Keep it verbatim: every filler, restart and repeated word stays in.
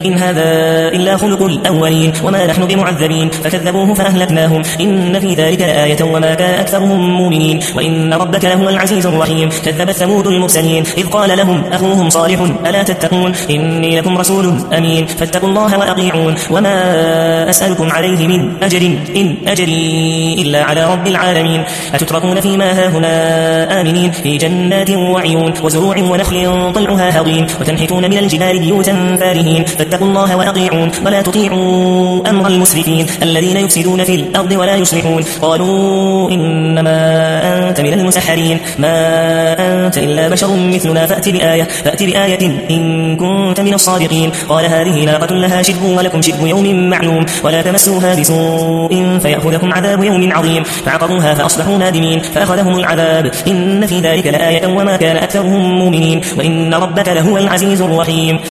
إن هذا إلا خلق الأولين وما نحن بمعذبين فكذبوه فأهلكناهم إن في ذلك لآية وما كان أكثرهم مؤمنين وإن ربك لهو العزيز الرحيم كذبت ثمود المرسلين إذ قال لهم أخوهم صالح ألا تتقون إني لكم رسول أمين فاتقوا الله وأطيعون وما أسألكم عليه من أجر إن أجري إلا على رب العالمين أتتركون فيما هاهنا آمنين في جنات وعيون وزروع ونخل طلعها هضيم وتنحتون من الجبال بيوتا فارهين فاتقوا الله وأطيعون ولا تطيعوا أمر المسرفين الذين يفسدون في الأرض ولا يصلحون قالوا إنما أنت من المسحرين ما أنت إلا بشر مثلنا فأت بآية, فأت بآية إن كنت من الصادقين قال هذه ناقة لها شرب ولكم شرب يوم معلوم ولا تمسوها بسوء فيأخذكم عذاب يوم عظيم فعقروها فأصبحوا نادمين فأخذهم العذاب إن في ذلك لآية وما كان أكثرهم مؤمنين وإن ربك لهو العزيز الرحيم